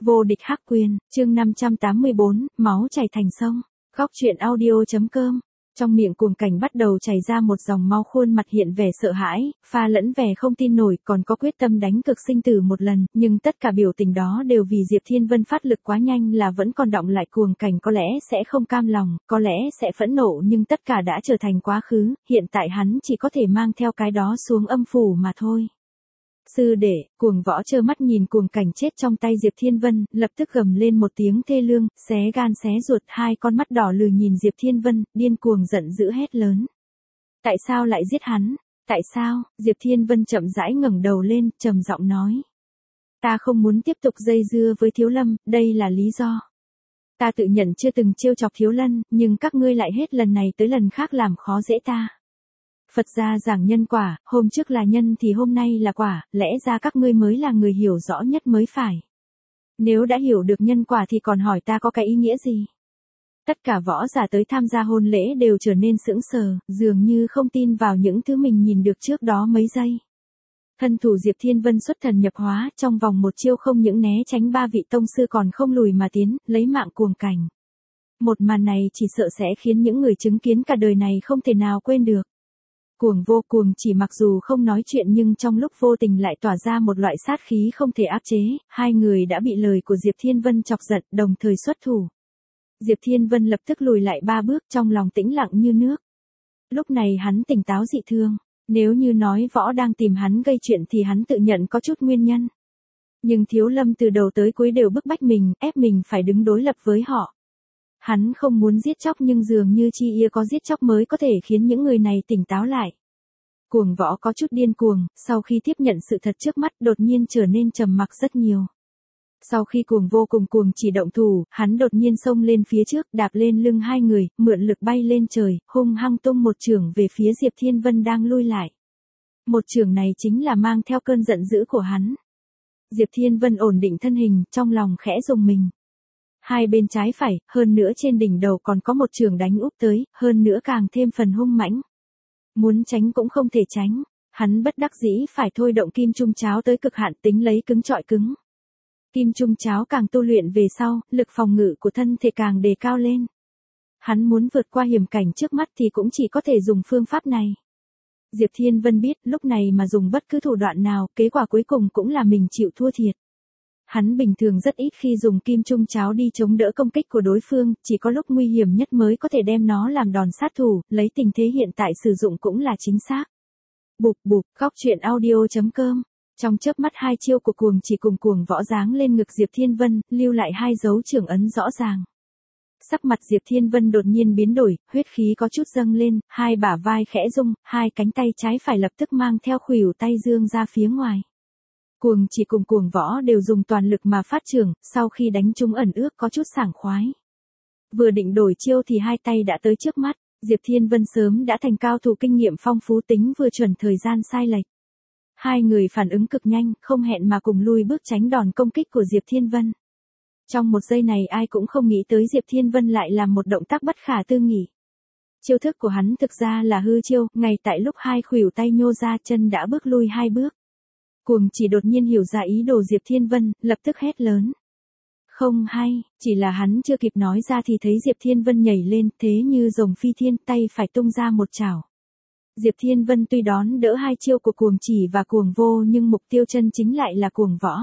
Vô địch hắc quyền, chương 584, máu chảy thành sông. Góc truyện audio.com. Trong miệng Cuồng Cảnh bắt đầu chảy ra một dòng máu, khuôn mặt hiện vẻ sợ hãi, pha lẫn vẻ không tin nổi, còn có quyết tâm đánh cực sinh tử một lần, nhưng tất cả biểu tình đó đều vì Diệp Thiên Vân phát lực quá nhanh là vẫn còn đọng lại. Cuồng Cảnh có lẽ sẽ không cam lòng, có lẽ sẽ phẫn nộ, nhưng tất cả đã trở thành quá khứ, hiện tại hắn chỉ có thể mang theo cái đó xuống âm phủ mà thôi. Sư đệ, Cuồng Võ trơ mắt nhìn Cuồng Cảnh chết trong tay Diệp Thiên Vân, lập tức gầm lên một tiếng thê lương, xé gan xé ruột, hai con mắt đỏ lừ nhìn Diệp Thiên Vân, điên cuồng giận dữ hét lớn. Tại sao lại giết hắn? Tại sao? Diệp Thiên Vân chậm rãi ngẩng đầu lên, trầm giọng nói. Ta không muốn tiếp tục dây dưa với Thiếu Lâm, đây là lý do. Ta tự nhận chưa từng trêu chọc Thiếu Lâm, nhưng các ngươi lại hết lần này tới lần khác làm khó dễ ta. Phật gia giảng nhân quả, hôm trước là nhân thì hôm nay là quả, lẽ ra các ngươi mới là người hiểu rõ nhất mới phải. Nếu đã hiểu được nhân quả thì còn hỏi ta có cái ý nghĩa gì? Tất cả võ giả tới tham gia hôn lễ đều trở nên sững sờ, dường như không tin vào những thứ mình nhìn được trước đó mấy giây. Thân thủ Diệp Thiên Vân xuất thần nhập hóa, trong vòng một chiêu không những né tránh ba vị tông sư còn không lùi mà tiến, lấy mạng Cuồng Cảnh. Một màn này chỉ sợ sẽ khiến những người chứng kiến cả đời này không thể nào quên được. Cuồng Vô Cuồng Chỉ mặc dù không nói chuyện nhưng trong lúc vô tình lại tỏa ra một loại sát khí không thể áp chế, hai người đã bị lời của Diệp Thiên Vân chọc giận, đồng thời xuất thủ. Diệp Thiên Vân lập tức lùi lại 3 bước, trong lòng tĩnh lặng như nước. Lúc này hắn tỉnh táo dị thường, nếu như nói võ đang tìm hắn gây chuyện thì hắn tự nhận có chút nguyên nhân. Nhưng Thiếu Lâm từ đầu tới cuối đều bức bách mình, ép mình phải đứng đối lập với họ. Hắn không muốn giết chóc nhưng dường như chi ia có giết chóc mới có thể khiến những người này tỉnh táo lại. Cuồng Võ có chút điên cuồng, sau khi tiếp nhận sự thật trước mắt đột nhiên trở nên trầm mặc rất nhiều. Sau khi Cuồng Vô cùng Cuồng Chỉ động thủ, hắn đột nhiên xông lên phía trước, đạp lên lưng hai người, mượn lực bay lên trời, hung hăng tung một chưởng về phía Diệp Thiên Vân đang lui lại. Một chưởng này chính là mang theo cơn giận dữ của hắn. Diệp Thiên Vân ổn định thân hình, trong lòng khẽ rùng mình. Hai bên trái phải, hơn nữa trên đỉnh đầu còn có một chưởng đánh úp tới, hơn nữa càng thêm phần hung mãnh. Muốn tránh cũng không thể tránh, hắn bất đắc dĩ phải thôi động Kim Trung Cháo tới cực hạn, tính lấy cứng trọi cứng. Kim Trung Cháo càng tu luyện về sau, lực phòng ngự của thân thể càng đề cao lên. Hắn muốn vượt qua hiểm cảnh trước mắt thì cũng chỉ có thể dùng phương pháp này. Diệp Thiên Vân biết lúc này mà dùng bất cứ thủ đoạn nào, kết quả cuối cùng cũng là mình chịu thua thiệt. Hắn bình thường rất ít khi dùng Kim Trung Cháo đi chống đỡ công kích của đối phương, chỉ có lúc nguy hiểm nhất mới có thể đem nó làm đòn sát thủ, lấy tình thế hiện tại sử dụng cũng là chính xác. Bụp bụp, góc truyện audio.com. Trong chớp mắt hai chiêu của Cuồng Chỉ cùng Cuồng Võ giáng lên ngực Diệp Thiên Vân, lưu lại hai dấu trưởng ấn rõ ràng. Sắc mặt Diệp Thiên Vân đột nhiên biến đổi, huyết khí có chút dâng lên, hai bả vai khẽ rung, hai cánh tay trái phải lập tức mang theo khuỷu tay dương ra phía ngoài. Cuồng Chỉ cùng Cuồng Võ đều dùng toàn lực mà phát trưởng, sau khi đánh trúng ẩn ước có chút sảng khoái. Vừa định đổi chiêu thì hai tay đã tới trước mắt, Diệp Thiên Vân sớm đã thành cao thủ kinh nghiệm phong phú, tính vừa chuẩn thời gian sai lệch. Hai người phản ứng cực nhanh, không hẹn mà cùng lui bước tránh đòn công kích của Diệp Thiên Vân. Trong một giây này ai cũng không nghĩ tới Diệp Thiên Vân lại làm một động tác bất khả tư nghị. Chiêu thức của hắn thực ra là hư chiêu, ngay tại lúc hai khuỷu tay nhô ra chân đã bước lui hai bước. Cuồng Chỉ đột nhiên hiểu ra ý đồ Diệp Thiên Vân, lập tức hét lớn. Không hay, chỉ là hắn chưa kịp nói ra thì thấy Diệp Thiên Vân nhảy lên, thế như rồng phi thiên, tay phải tung ra một chảo. Diệp Thiên Vân tuy đón đỡ hai chiêu của Cuồng Chỉ và Cuồng Vô nhưng mục tiêu chân chính lại là Cuồng Võ.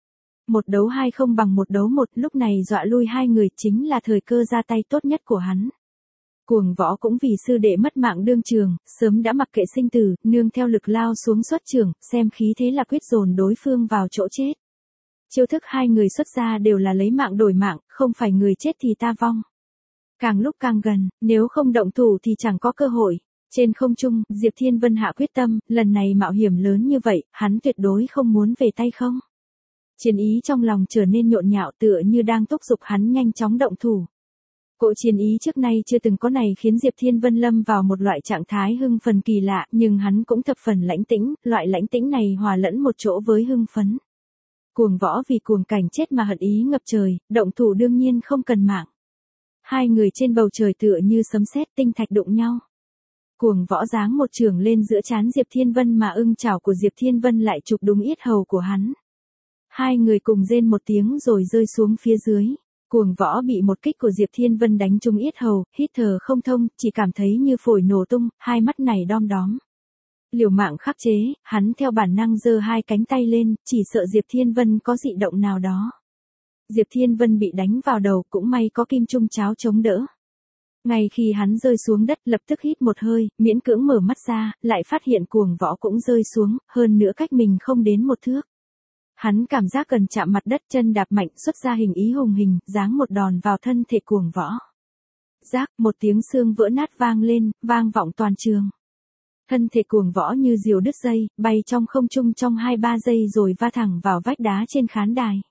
Một đấu hai không bằng một đấu một, lúc này dọa lui hai người chính là thời cơ ra tay tốt nhất của hắn. Cuồng Võ cũng vì sư đệ mất mạng đương trường, sớm đã mặc kệ sinh tử, nương theo lực lao xuống xuất trường, xem khí thế là quyết dồn đối phương vào chỗ chết. Chiêu thức hai người xuất ra đều là lấy mạng đổi mạng, không phải người chết thì ta vong. Càng lúc càng gần, nếu không động thủ thì chẳng có cơ hội. Trên không trung, Diệp Thiên Vân hạ quyết tâm, lần này mạo hiểm lớn như vậy, hắn tuyệt đối không muốn về tay không. Chiến ý trong lòng trở nên nhộn nhạo, tựa như đang thúc giục hắn nhanh chóng động thủ. Cỗ chiến ý trước nay chưa từng có này khiến Diệp Thiên Vân lâm vào một loại trạng thái hưng phấn kỳ lạ, nhưng hắn cũng thập phần lãnh tĩnh, loại lãnh tĩnh này hòa lẫn một chỗ với hưng phấn. Cuồng Võ vì Cuồng Cảnh chết mà hận ý ngập trời, động thủ đương nhiên không cần mạng. Hai người trên bầu trời tựa như sấm sét tinh thạch đụng nhau. Cuồng Võ giáng một chưởng lên giữa trán Diệp Thiên Vân mà ưng chảo của Diệp Thiên Vân lại chụp đúng yết hầu của hắn. Hai người cùng rên một tiếng rồi rơi xuống phía dưới. Cuồng Võ bị một kích của Diệp Thiên Vân đánh trúng yết hầu, hít thở không thông, chỉ cảm thấy như phổi nổ tung, hai mắt này đom đóm. Liều mạng khắc chế, hắn theo bản năng giơ hai cánh tay lên, chỉ sợ Diệp Thiên Vân có dị động nào đó. Diệp Thiên Vân bị đánh vào đầu, cũng may có kim trung cháo chống đỡ. Ngay khi hắn rơi xuống đất, lập tức hít một hơi, miễn cưỡng mở mắt ra, lại phát hiện Cuồng Võ cũng rơi xuống, hơn nữa cách mình không đến một thước. Hắn cảm giác gần chạm mặt đất, chân đạp mạnh, xuất ra hình ý hùng hình, giáng một đòn vào thân thể Cuồng Võ. Rác, một tiếng xương vỡ nát vang lên, vang vọng toàn trường. Thân thể Cuồng Võ như diều đứt dây, bay trong không trung trong 2-3 giây rồi va thẳng vào vách đá trên khán đài.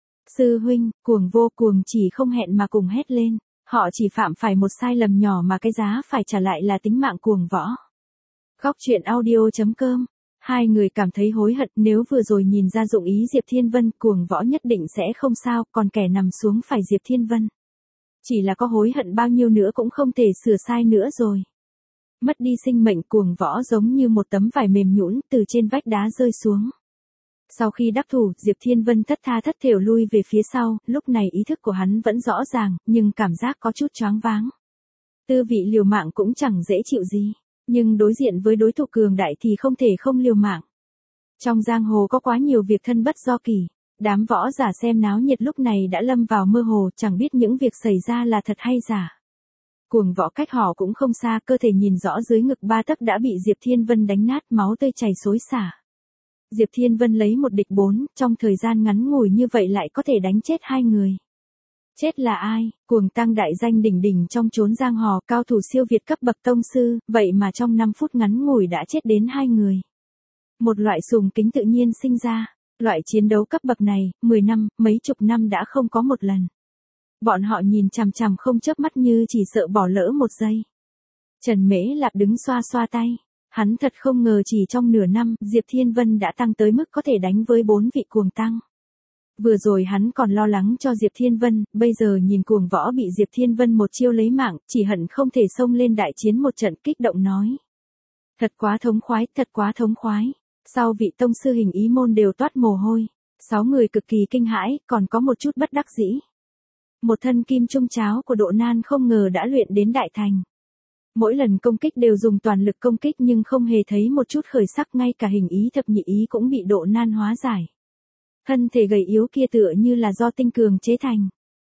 Sư huynh, Cuồng vô Cuồng chỉ không hẹn mà cùng hét lên. Họ chỉ phạm phải một sai lầm nhỏ mà cái giá phải trả lại là tính mạng Cuồng Võ. Góc truyện audio.com. Hai người cảm thấy hối hận, nếu vừa rồi nhìn ra dụng ý Diệp Thiên Vân, Cuồng Võ nhất định sẽ không sao, còn kẻ nằm xuống phải Diệp Thiên Vân. Chỉ là có hối hận bao nhiêu nữa cũng không thể sửa sai nữa rồi. Mất đi sinh mệnh, Cuồng Võ giống như một tấm vải mềm nhũn từ trên vách đá rơi xuống. Sau khi đắc thủ, Diệp Thiên Vân thất tha thất thểu lui về phía sau, lúc này ý thức của hắn vẫn rõ ràng, nhưng cảm giác có chút choáng váng. Tư vị liều mạng cũng chẳng dễ chịu gì, nhưng đối diện với đối thủ cường đại thì không thể không liều mạng. Trong giang hồ có quá nhiều việc thân bất do kỳ, đám võ giả xem náo nhiệt lúc này đã lâm vào mơ hồ, chẳng biết những việc xảy ra là thật hay giả. Cuồng Võ cách họ cũng không xa, cơ thể nhìn rõ dưới ngực 3 tấc đã bị Diệp Thiên Vân đánh nát, máu tươi chảy xối xả. Diệp Thiên Vân lấy một địch 4, trong thời gian ngắn ngủi như vậy lại có thể đánh chết 2 người. Chết là ai? Cuồng Tăng đại danh đỉnh đỉnh trong chốn giang hồ, cao thủ siêu việt cấp bậc tông sư, vậy mà trong 5 phút ngắn ngủi đã chết đến 2 người. Một loại sùng kính tự nhiên sinh ra, loại chiến đấu cấp bậc này, 10 năm, mấy chục năm đã không có một lần. Bọn họ nhìn chằm chằm không chớp mắt như chỉ sợ bỏ lỡ một giây. Trần Mễ Lạp đứng xoa xoa tay. Hắn thật không ngờ chỉ trong nửa năm, Diệp Thiên Vân đã tăng tới mức có thể đánh với 4 vị Cuồng Tăng. Vừa rồi hắn còn lo lắng cho Diệp Thiên Vân, bây giờ nhìn Cuồng Võ bị Diệp Thiên Vân một chiêu lấy mạng, chỉ hận không thể xông lên đại chiến một trận, kích động nói. Thật quá thống khoái, thật quá thống khoái. Sau vị tông sư hình ý môn đều toát mồ hôi. 6 người cực kỳ kinh hãi, còn có một chút bất đắc dĩ. Một thân kim trung cháo của Độ Nan không ngờ đã luyện đến đại thành. Mỗi lần công kích đều dùng toàn lực công kích nhưng không hề thấy một chút khởi sắc, ngay cả hình ý thập nhị ý cũng bị Độ Nan hóa giải. Thân thể gầy yếu kia tựa như là do tinh cường chế thành.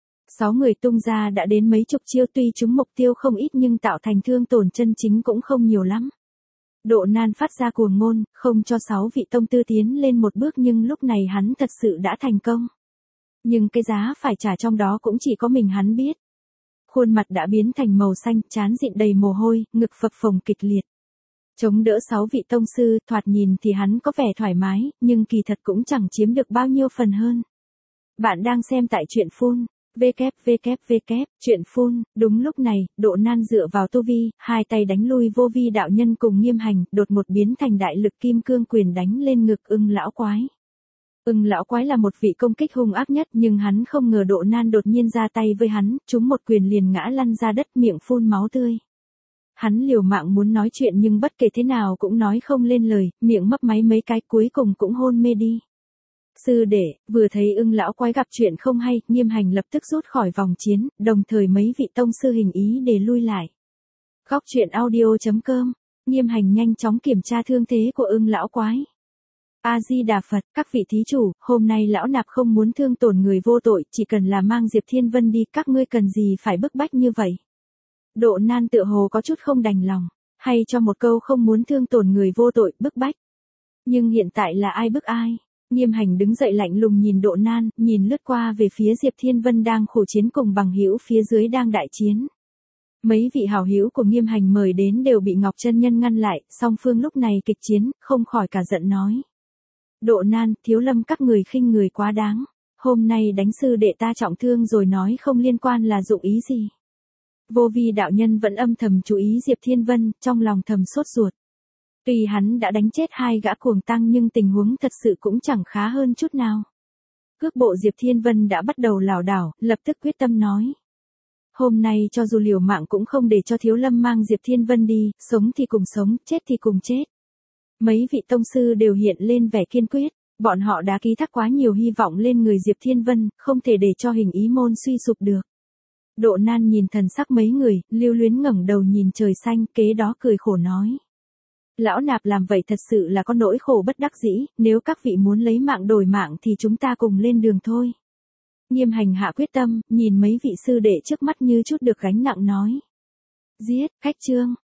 6 người tung ra đã đến mấy chục chiêu, tuy chúng mục tiêu không ít nhưng tạo thành thương tổn chân chính cũng không nhiều lắm. Độ Nan phát ra cuồng ngôn, không cho 6 vị tông tư tiến lên một bước, nhưng lúc này hắn thật sự đã thành công. Nhưng cái giá phải trả trong đó cũng chỉ có mình hắn biết. Khuôn mặt đã biến thành màu xanh, trán dịn đầy mồ hôi, ngực phập phồng kịch liệt. Chống đỡ 6 vị tông sư, thoạt nhìn thì hắn có vẻ thoải mái, nhưng kỳ thật cũng chẳng chiếm được bao nhiêu phần hơn. Bạn đang xem tại truyện Phun, Chuyện Phun. Đúng lúc này, Độ Nan dựa vào tu vi, hai tay đánh lui Vô Vi đạo nhân cùng Nghiêm Hành, đột ngột biến thành đại lực kim cương quyền đánh lên ngực Ưng lão quái. Ưng lão quái là một vị công kích hung ác nhất, nhưng hắn không ngờ Độ Nan đột nhiên ra tay với hắn, trúng một quyền liền ngã lăn ra đất, miệng phun máu tươi. Hắn liều mạng muốn nói chuyện nhưng bất kể thế nào cũng nói không lên lời, miệng mấp máy mấy cái, cuối cùng cũng hôn mê đi. Sư đệ, vừa thấy Ưng lão quái gặp chuyện không hay, Nghiêm Hành lập tức rút khỏi vòng chiến, đồng thời mấy vị tông sư hình ý để lui lại. Góc truyện audio.com. Nghiêm Hành nhanh chóng kiểm tra thương thế của Ưng lão quái. A-di-đà Phật, các vị thí chủ, hôm nay lão nạp không muốn thương tổn người vô tội, chỉ cần là mang Diệp Thiên Vân đi, các ngươi cần gì phải bức bách như vậy. Độ Nan tựa hồ có chút không đành lòng, hay cho một câu không muốn thương tổn người vô tội, bức bách. Nhưng hiện tại là ai bức ai? Nghiêm Hành đứng dậy lạnh lùng nhìn Độ Nan, nhìn lướt qua về phía Diệp Thiên Vân đang khổ chiến cùng bằng hữu phía dưới đang đại chiến. Mấy vị hảo hữu của Nghiêm Hành mời đến đều bị Ngọc Chân Nhân ngăn lại, song phương lúc này kịch chiến, không khỏi cả giận nói. Độ Nan, Thiếu Lâm các người khinh người quá đáng. Hôm nay đánh sư đệ ta trọng thương rồi nói không liên quan là dụng ý gì. Vô Vi đạo nhân vẫn âm thầm chú ý Diệp Thiên Vân, trong lòng thầm sốt ruột. Tuy hắn đã đánh chết 2 gã Cuồng Tăng nhưng tình huống thật sự cũng chẳng khá hơn chút nào. Cước bộ Diệp Thiên Vân đã bắt đầu lảo đảo, lập tức quyết tâm nói. Hôm nay cho dù liều mạng cũng không để cho Thiếu Lâm mang Diệp Thiên Vân đi, sống thì cùng sống, chết thì cùng chết. Mấy vị tông sư đều hiện lên vẻ kiên quyết, Bọn họ đã ký thác quá nhiều hy vọng lên người Diệp Thiên Vân, không thể để cho hình ý môn suy sụp được. Độ Nan nhìn thần sắc mấy người, lưu luyến ngẩng đầu nhìn trời xanh, kế đó cười khổ nói. Lão nạp làm vậy thật sự là có nỗi khổ bất đắc dĩ, nếu các vị muốn lấy mạng đổi mạng thì chúng ta cùng lên đường thôi. Nghiêm Hành hạ quyết tâm, nhìn mấy vị sư đệ trước mắt như chút được gánh nặng nói. Giết, khách trương.